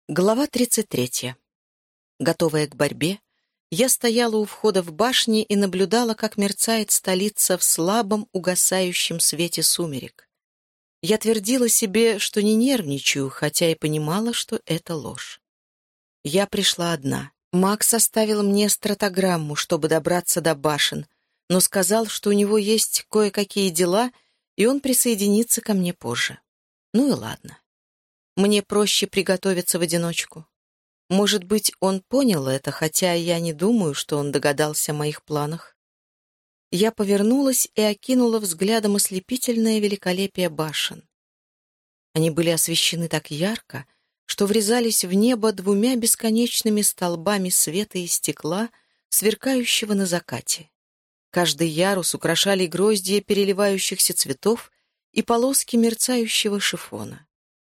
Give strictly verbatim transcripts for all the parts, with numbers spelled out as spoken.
Глава тридцать третья. Готовая к борьбе, я стояла у входа в башни и наблюдала, как мерцает столица в слабом, угасающем свете сумерек. Я твердила себе, что не нервничаю, хотя и понимала, что это ложь. Я пришла одна. Макс оставил мне стратограмму, чтобы добраться до башен, но сказал, что у него есть кое-какие дела, и он присоединится ко мне позже. Ну и ладно. Мне проще приготовиться в одиночку. Может быть, он понял это, хотя я не думаю, что он догадался о моих планах. Я повернулась и окинула взглядом ослепительное великолепие башен. Они были освещены так ярко, что врезались в небо двумя бесконечными столбами света и стекла, сверкающего на закате. Каждый ярус украшали гроздья переливающихся цветов и полоски мерцающего шифона.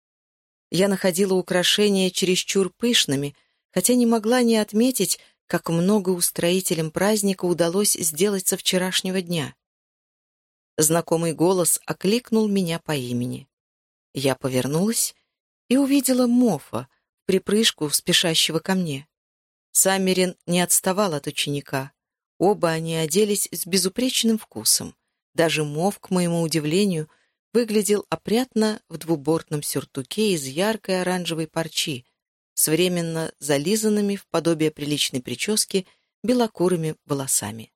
Я находила украшения чересчур пышными, хотя не могла не отметить, как много устроителям праздника удалось сделать со вчерашнего дня. Знакомый голос окликнул меня по имени. Я повернулась и увидела Мофа, в припрыжку спешащего ко мне. Саммерин не отставал от ученика. Оба они оделись с безупречным вкусом. Даже Моф, к моему удивлению, выглядел опрятно в двубортном сюртуке из яркой оранжевой парчи, с временно зализанными в подобие приличной прически белокурыми волосами.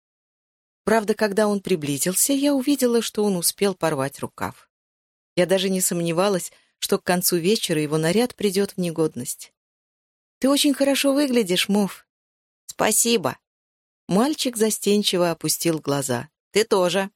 Правда, когда он приблизился, я увидела, что он успел порвать рукав. Я даже не сомневалась, что к концу вечера его наряд придет в негодность. «Ты очень хорошо выглядишь, Моф». «Спасибо». Мальчик застенчиво опустил глаза. «Ты тоже».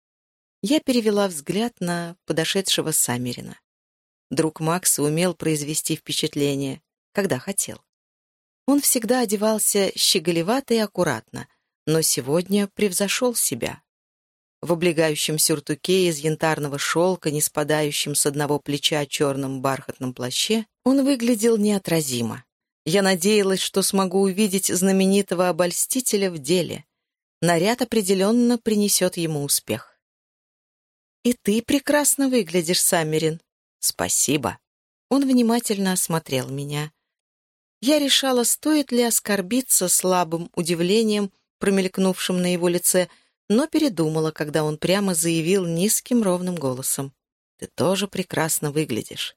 Я перевела взгляд на подошедшего Саммерина. Друг Макса умел произвести впечатление, когда хотел. Он всегда одевался щеголевато и аккуратно, но сегодня превзошел себя. В облегающем сюртуке из янтарного шелка, не спадающем с одного плеча черном бархатном плаще, он выглядел неотразимо. Я надеялась, что смогу увидеть знаменитого обольстителя в деле. Наряд определенно принесет ему успех. «И ты прекрасно выглядишь, Саммерин». «Спасибо». Он внимательно осмотрел меня. Я решала, стоит ли оскорбиться слабым удивлением, промелькнувшим на его лице, но передумала, когда он прямо заявил низким ровным голосом. «Ты тоже прекрасно выглядишь».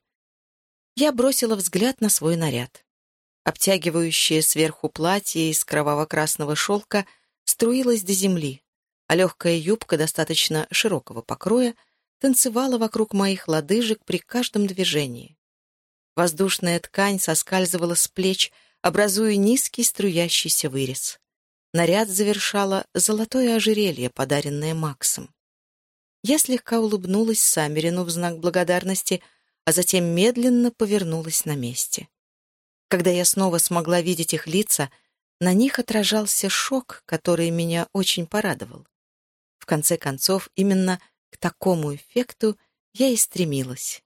Я бросила взгляд на свой наряд. Обтягивающее сверху платье из кроваво-красного шелка струилось до земли, а легкая юбка достаточно широкого покроя танцевала вокруг моих лодыжек при каждом движении. Воздушная ткань соскальзывала с плеч, образуя низкий струящийся вырез. Наряд завершало золотое ожерелье, подаренное Максом. Я слегка улыбнулась Саммерину в знак благодарности, а затем медленно повернулась на месте. Когда я снова смогла видеть их лица, на них отражался шок, который меня очень порадовал. В конце концов, именно к такому эффекту я и стремилась.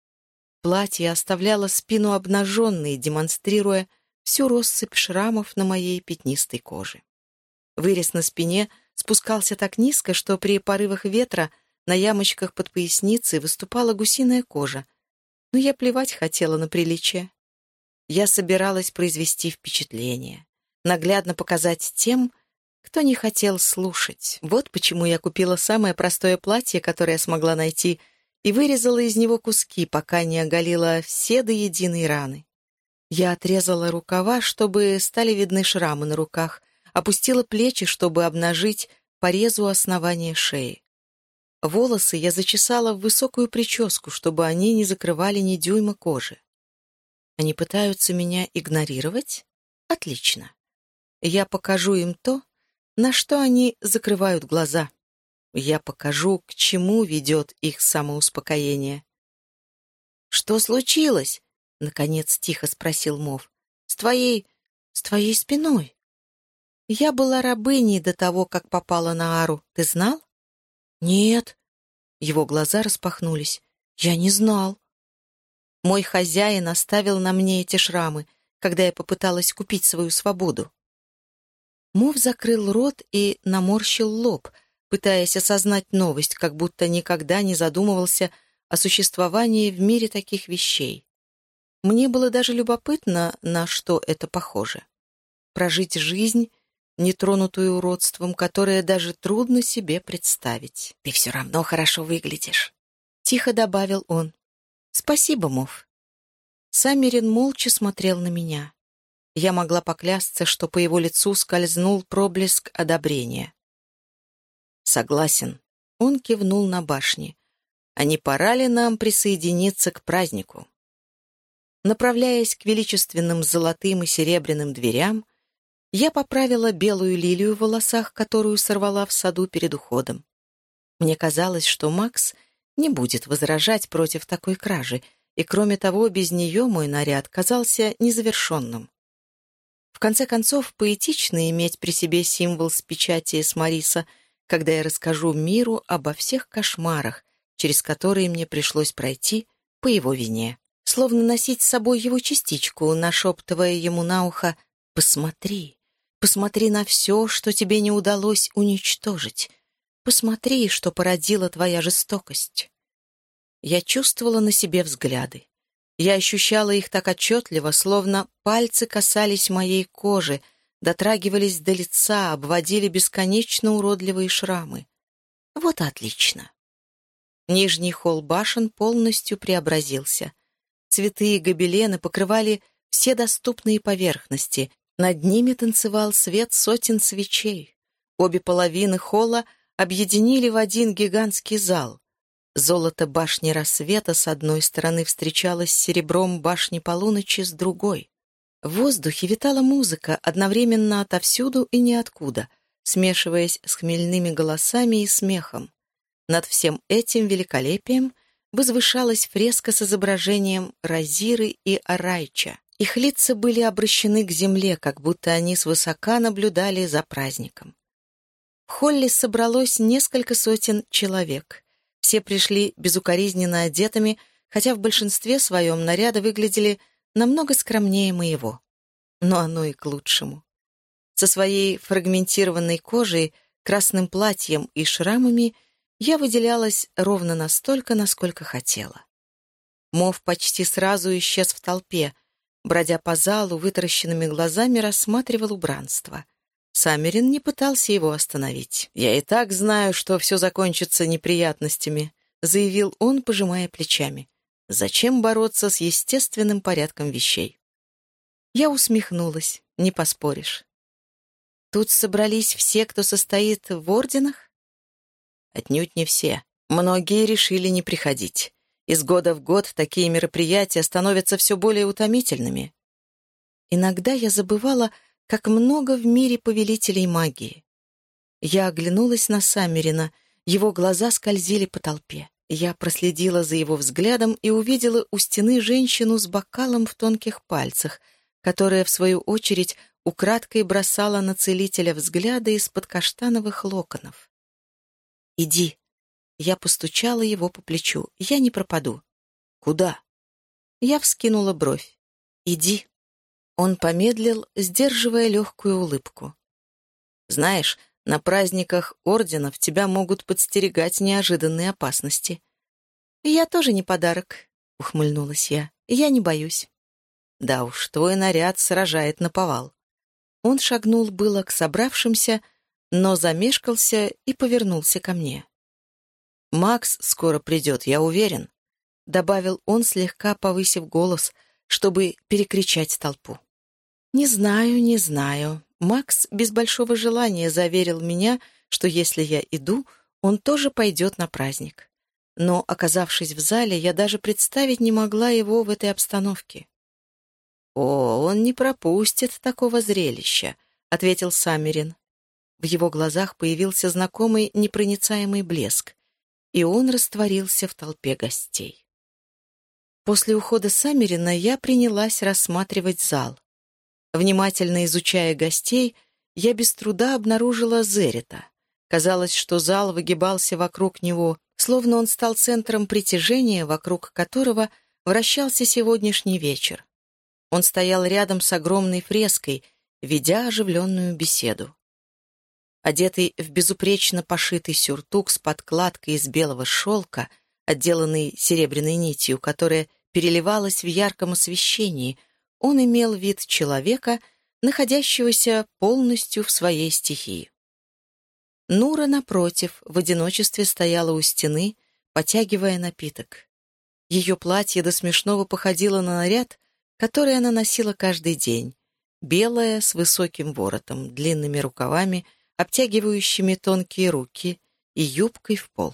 Платье оставляло спину обнаженной, демонстрируя всю россыпь шрамов на моей пятнистой коже. Вырез на спине спускался так низко, что при порывах ветра на ямочках под поясницей выступала гусиная кожа, но я плевать хотела на приличие. Я собиралась произвести впечатление, наглядно показать тем, кто не хотел слушать. Вот почему я купила самое простое платье, которое смогла найти, и вырезала из него куски, пока не оголила все до единой раны. Я отрезала рукава, чтобы стали видны шрамы на руках, опустила плечи, чтобы обнажить порезу основания шеи. Волосы я зачесала в высокую прическу, чтобы они не закрывали ни дюйма кожи. Они пытаются меня игнорировать? Отлично. Я покажу им то, на что они закрывают глаза. Я покажу, к чему ведет их самоуспокоение. «Что случилось?» — наконец тихо спросил Мов. «С твоей... с твоей спиной?» «Я была рабыней до того, как попала на Ару. Ты знал?» «Нет». Его глаза распахнулись. «Я не знал». Мой хозяин оставил на мне эти шрамы, когда я попыталась купить свою свободу. Мов закрыл рот и наморщил лоб, пытаясь осознать новость, как будто никогда не задумывался о существовании в мире таких вещей. Мне было даже любопытно, на что это похоже. Прожить жизнь, нетронутую уродством, которое даже трудно себе представить. «Ты все равно хорошо выглядишь», — тихо добавил он. «Спасибо, Мов». Саммерин молча смотрел на меня. Я могла поклясться, что по его лицу скользнул проблеск одобрения. «Согласен», — он кивнул на башни. «А не пора ли нам присоединиться к празднику?» Направляясь к величественным золотым и серебряным дверям, я поправила белую лилию в волосах, которую сорвала в саду перед уходом. Мне казалось, что Макс не будет возражать против такой кражи, и, кроме того, без нее мой наряд казался незавершенным. В конце концов, поэтично иметь при себе символ с печати Эсмариса, когда я расскажу миру обо всех кошмарах, через которые мне пришлось пройти по его вине. Словно носить с собой его частичку, нашептывая ему на ухо: «Посмотри, посмотри на все, что тебе не удалось уничтожить. Посмотри, что породила твоя жестокость». Я чувствовала на себе взгляды. Я ощущала их так отчетливо, словно пальцы касались моей кожи, дотрагивались до лица, обводили бесконечно уродливые шрамы. Вот отлично. Нижний холл башен полностью преобразился. Цветы и гобелены покрывали все доступные поверхности. Над ними танцевал свет сотен свечей. Обе половины холла объединили в один гигантский зал. Золото башни рассвета с одной стороны встречалось с серебром башни полуночи с другой. В воздухе витала музыка одновременно отовсюду и ниоткуда, смешиваясь с хмельными голосами и смехом. Над всем этим великолепием возвышалась фреска с изображением Розиры и Арайча. Их лица были обращены к земле, как будто они свысока наблюдали за праздником. В холле собралось несколько сотен человек. Все пришли безукоризненно одетыми, хотя в большинстве своем наряды выглядели намного скромнее моего. Но оно и к лучшему. Со своей фрагментированной кожей, красным платьем и шрамами я выделялась ровно настолько, насколько хотела. Мов почти сразу исчез в толпе, бродя по залу, вытаращенными глазами рассматривал убранство. Саммерин не пытался его остановить. «Я и так знаю, что все закончится неприятностями», — заявил он, пожимая плечами. «Зачем бороться с естественным порядком вещей?» Я усмехнулась, не поспоришь. «Тут собрались все, кто состоит в орденах?» Отнюдь не все. Многие решили не приходить. Из года в год такие мероприятия становятся все более утомительными. Иногда я забывала, как много в мире повелителей магии. Я оглянулась на Саммерина, его глаза скользили по толпе. Я проследила за его взглядом и увидела у стены женщину с бокалом в тонких пальцах, которая, в свою очередь, украдкой бросала на целителя взгляды из-под каштановых локонов. «Иди». Я постучала его по плечу. «Я не пропаду». «Куда?» Я вскинула бровь. «Иди». Он помедлил, сдерживая легкую улыбку. «Знаешь, на праздниках орденов тебя могут подстерегать неожиданные опасности». «Я тоже не подарок», — ухмыльнулась я. «Я не боюсь». «Да уж, твой наряд сражает наповал». Он шагнул было к собравшимся, но замешкался и повернулся ко мне. «Макс скоро придет, я уверен», — добавил он, слегка повысив голос, чтобы перекричать толпу. «Не знаю, не знаю». Макс без большого желания заверил меня, что если я иду, он тоже пойдет на праздник. Но, оказавшись в зале, я даже представить не могла его в этой обстановке. «О, он не пропустит такого зрелища», — ответил Саммерин. В его глазах появился знакомый непроницаемый блеск, и он растворился в толпе гостей. После ухода Саммерина я принялась рассматривать зал. Внимательно изучая гостей, я без труда обнаружила Зерита. Казалось, что зал выгибался вокруг него, словно он стал центром притяжения, вокруг которого вращался сегодняшний вечер. Он стоял рядом с огромной фреской, ведя оживленную беседу. Одетый в безупречно пошитый сюртук с подкладкой из белого шелка, отделанный серебряной нитью, которая переливалось в ярком освещении. Он имел вид человека, находящегося полностью в своей стихии. Нура, напротив, в одиночестве стояла у стены, потягивая напиток. Ее платье до смешного походило на наряд, который она носила каждый день, белое, с высоким воротом, длинными рукавами, обтягивающими тонкие руки, и юбкой в пол.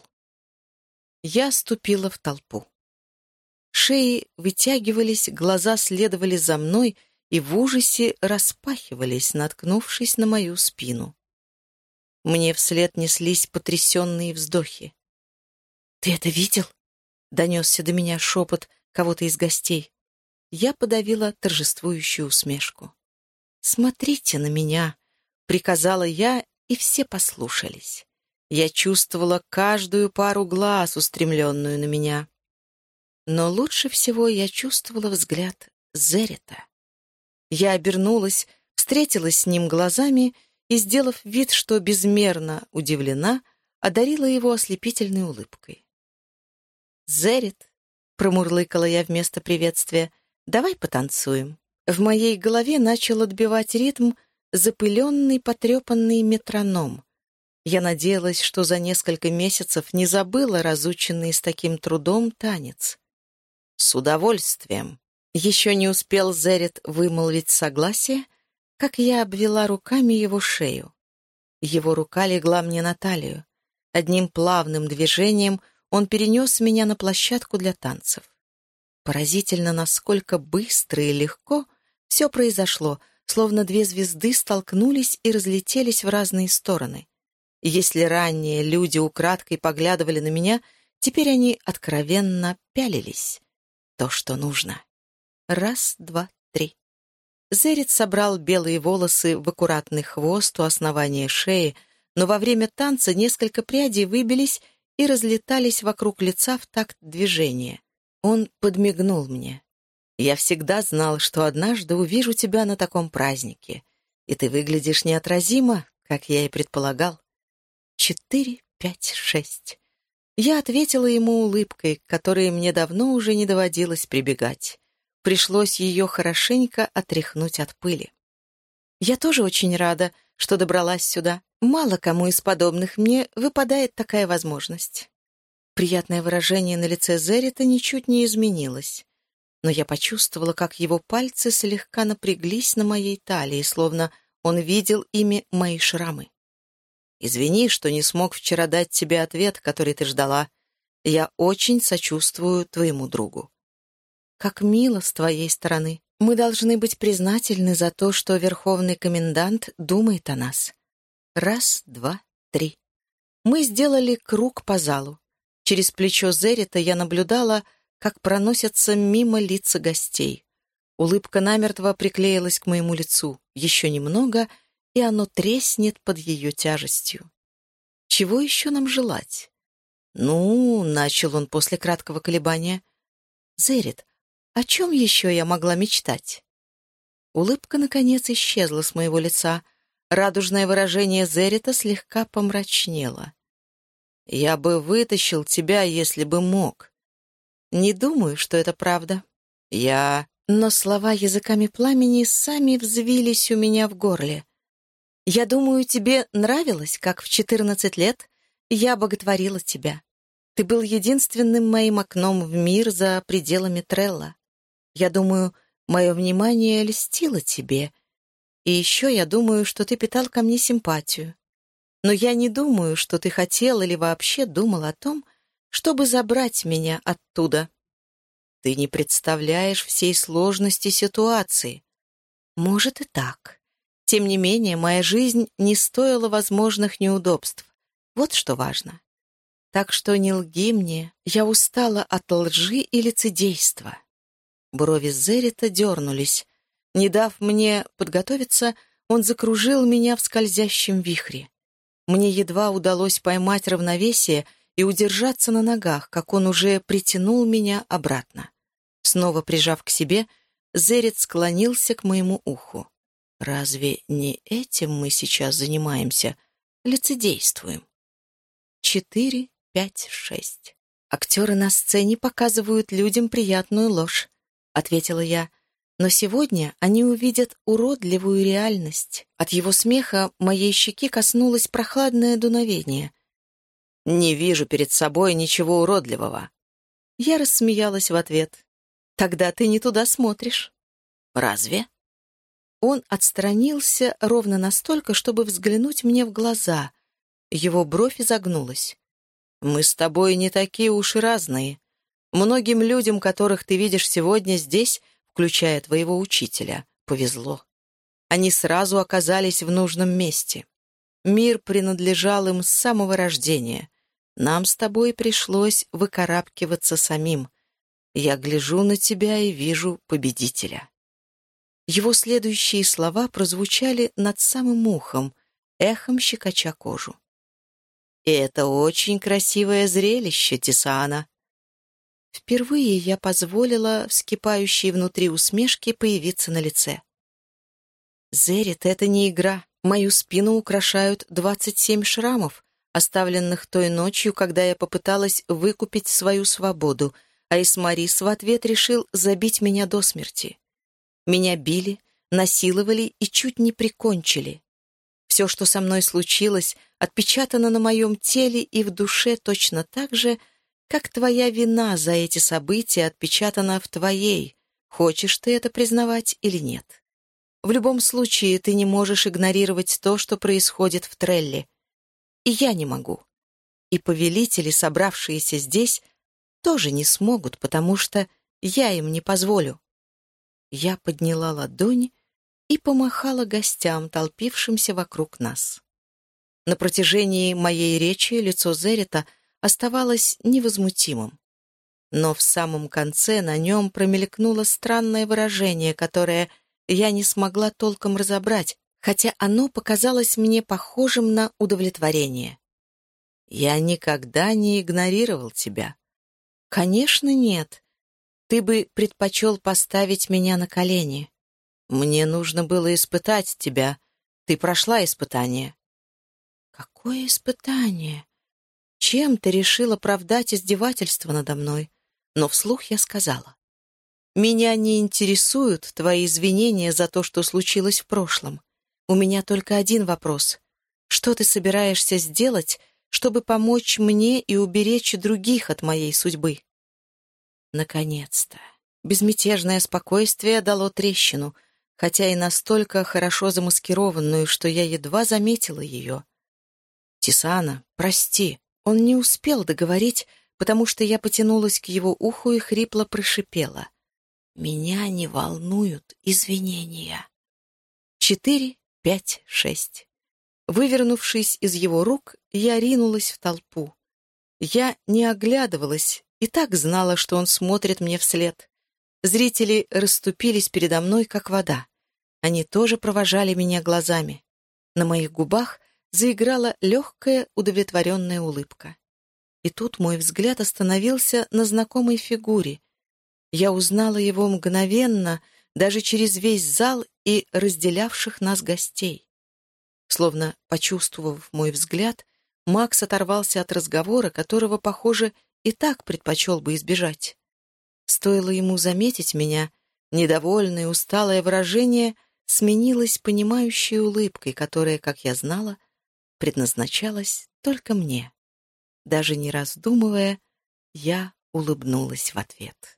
Я ступила в толпу. Шеи вытягивались, глаза следовали за мной и в ужасе распахивались, наткнувшись на мою спину. Мне вслед неслись потрясенные вздохи. «Ты это видел?» — донесся до меня шепот кого-то из гостей. Я подавила торжествующую усмешку. «Смотрите на меня!» — приказала я, и все послушались. Я чувствовала каждую пару глаз, устремленную на меня. Но лучше всего я чувствовала взгляд Зерита. Я обернулась, встретилась с ним глазами и, сделав вид, что безмерно удивлена, одарила его ослепительной улыбкой. «Зерит», — промурлыкала я вместо приветствия, — «давай потанцуем». В моей голове начал отбивать ритм запыленный, потрепанный метроном. Я надеялась, что за несколько месяцев не забыла разученный с таким трудом танец. «С удовольствием». Еще не успел Зерит вымолвить согласие, как я обвела руками его шею. Его рука легла мне на талию. Одним плавным движением он перенес меня на площадку для танцев. Поразительно, насколько быстро и легко все произошло, словно две звезды столкнулись и разлетелись в разные стороны. Если ранее люди украдкой поглядывали на меня, теперь они откровенно пялились. То, что нужно. Раз, два, три. Зерит собрал белые волосы в аккуратный хвост у основания шеи, но во время танца несколько прядей выбились и разлетались вокруг лица в такт движения. Он подмигнул мне. «Я всегда знал, что однажды увижу тебя на таком празднике, и ты выглядишь неотразимо, как я и предполагал». Четыре, пять, шесть. Я ответила ему улыбкой, к которой мне давно уже не доводилось прибегать. Пришлось ее хорошенько отряхнуть от пыли. Я тоже очень рада, что добралась сюда. Мало кому из подобных мне выпадает такая возможность. Приятное выражение на лице Зерита ничуть не изменилось, но я почувствовала, как его пальцы слегка напряглись на моей талии, словно он видел ими мои шрамы. «Извини, что не смог вчера дать тебе ответ, который ты ждала. Я очень сочувствую твоему другу». «Как мило с твоей стороны. Мы должны быть признательны за то, что верховный комендант думает о нас». Раз, два, три. Мы сделали круг по залу. Через плечо Зерита я наблюдала, как проносятся мимо лица гостей. Улыбка намертво приклеилась к моему лицу. Еще немного — и оно треснет под ее тяжестью. Чего еще нам желать? «Ну», — начал он после краткого колебания, — «Зерит, о чем еще я могла мечтать?» Улыбка, наконец, исчезла с моего лица. Радужное выражение Зерита слегка помрачнело. «Я бы вытащил тебя, если бы мог». «Не думаю, что это правда». «Я...» Но слова языками пламени сами взвились у меня в горле. «Я думаю, тебе нравилось, как в четырнадцать лет я боготворила тебя. Ты был единственным моим окном в мир за пределами Трелла. Я думаю, мое внимание льстило тебе. И еще я думаю, что ты питал ко мне симпатию. Но я не думаю, что ты хотел или вообще думал о том, чтобы забрать меня оттуда. Ты не представляешь всей сложности ситуации. Может и так. Тем не менее, моя жизнь не стоила возможных неудобств. Вот что важно. Так что не лги мне, я устала от лжи и лицедейства». Брови Зерита дернулись. Не дав мне подготовиться, он закружил меня в скользящем вихре. Мне едва удалось поймать равновесие и удержаться на ногах, как он уже притянул меня обратно. Снова прижав к себе, Зерит склонился к моему уху. «Разве не этим мы сейчас занимаемся? Лицедействуем». Четыре, пять, шесть. «Актеры на сцене показывают людям приятную ложь», — ответила я. «Но сегодня они увидят уродливую реальность». От его смеха моей щеки коснулось прохладное дуновение. «Не вижу перед собой ничего уродливого». Я рассмеялась в ответ. «Тогда ты не туда смотришь». «Разве?» Он отстранился ровно настолько, чтобы взглянуть мне в глаза. Его бровь изогнулась. «Мы с тобой не такие уж и разные. Многим людям, которых ты видишь сегодня здесь, включая твоего учителя, повезло. Они сразу оказались в нужном месте. Мир принадлежал им с самого рождения. Нам с тобой пришлось выкарабкиваться самим. Я гляжу на тебя и вижу победителя». Его следующие слова прозвучали над самым ухом, эхом щекоча кожу. «И это очень красивое зрелище, Тисана». Впервые я позволила вскипающей внутри усмешке появиться на лице. «Зерит, это не игра. Мою спину украшают двадцать семь шрамов, оставленных той ночью, когда я попыталась выкупить свою свободу, а Исмарис в ответ решил забить меня до смерти. Меня били, насиловали и чуть не прикончили. Все, что со мной случилось, отпечатано на моем теле и в душе точно так же, как твоя вина за эти события отпечатана в твоей, хочешь ты это признавать или нет. В любом случае, ты не можешь игнорировать то, что происходит в Трелле. И я не могу. И повелители, собравшиеся здесь, тоже не смогут, потому что я им не позволю. Я подняла ладонь и помахала гостям, толпившимся вокруг нас. На протяжении моей речи лицо Зерита оставалось невозмутимым. Но в самом конце на нем промелькнуло странное выражение, которое я не смогла толком разобрать, хотя оно показалось мне похожим на удовлетворение. «Я никогда не игнорировал тебя». «Конечно, нет. Ты бы предпочел поставить меня на колени. Мне нужно было испытать тебя. Ты прошла испытание». «Какое испытание? Чем ты решил оправдать издевательство надо мной?» Но вслух я сказала: «Меня не интересуют твои извинения за то, что случилось в прошлом. У меня только один вопрос. Что ты собираешься сделать, чтобы помочь мне и уберечь других от моей судьбы?» Наконец-то. Безмятежное спокойствие дало трещину, хотя и настолько хорошо замаскированную, что я едва заметила ее. «Тисана, прости». Он не успел договорить, потому что я потянулась к его уху и хрипло прошипела: «Меня не волнуют извинения». Четыре, пять, шесть. Вывернувшись из его рук, я ринулась в толпу. Я не оглядывалась и так знала, что он смотрит мне вслед. Зрители расступились передо мной, как вода. Они тоже провожали меня глазами. На моих губах заиграла легкая, удовлетворенная улыбка. И тут мой взгляд остановился на знакомой фигуре. Я узнала его мгновенно, даже через весь зал и разделявших нас гостей. Словно почувствовав мой взгляд, Макс оторвался от разговора, которого, похоже, и так предпочел бы избежать. Стоило ему заметить меня, недовольное, усталое выражение сменилось понимающей улыбкой, которая, как я знала, предназначалась только мне. Даже не раздумывая, я улыбнулась в ответ.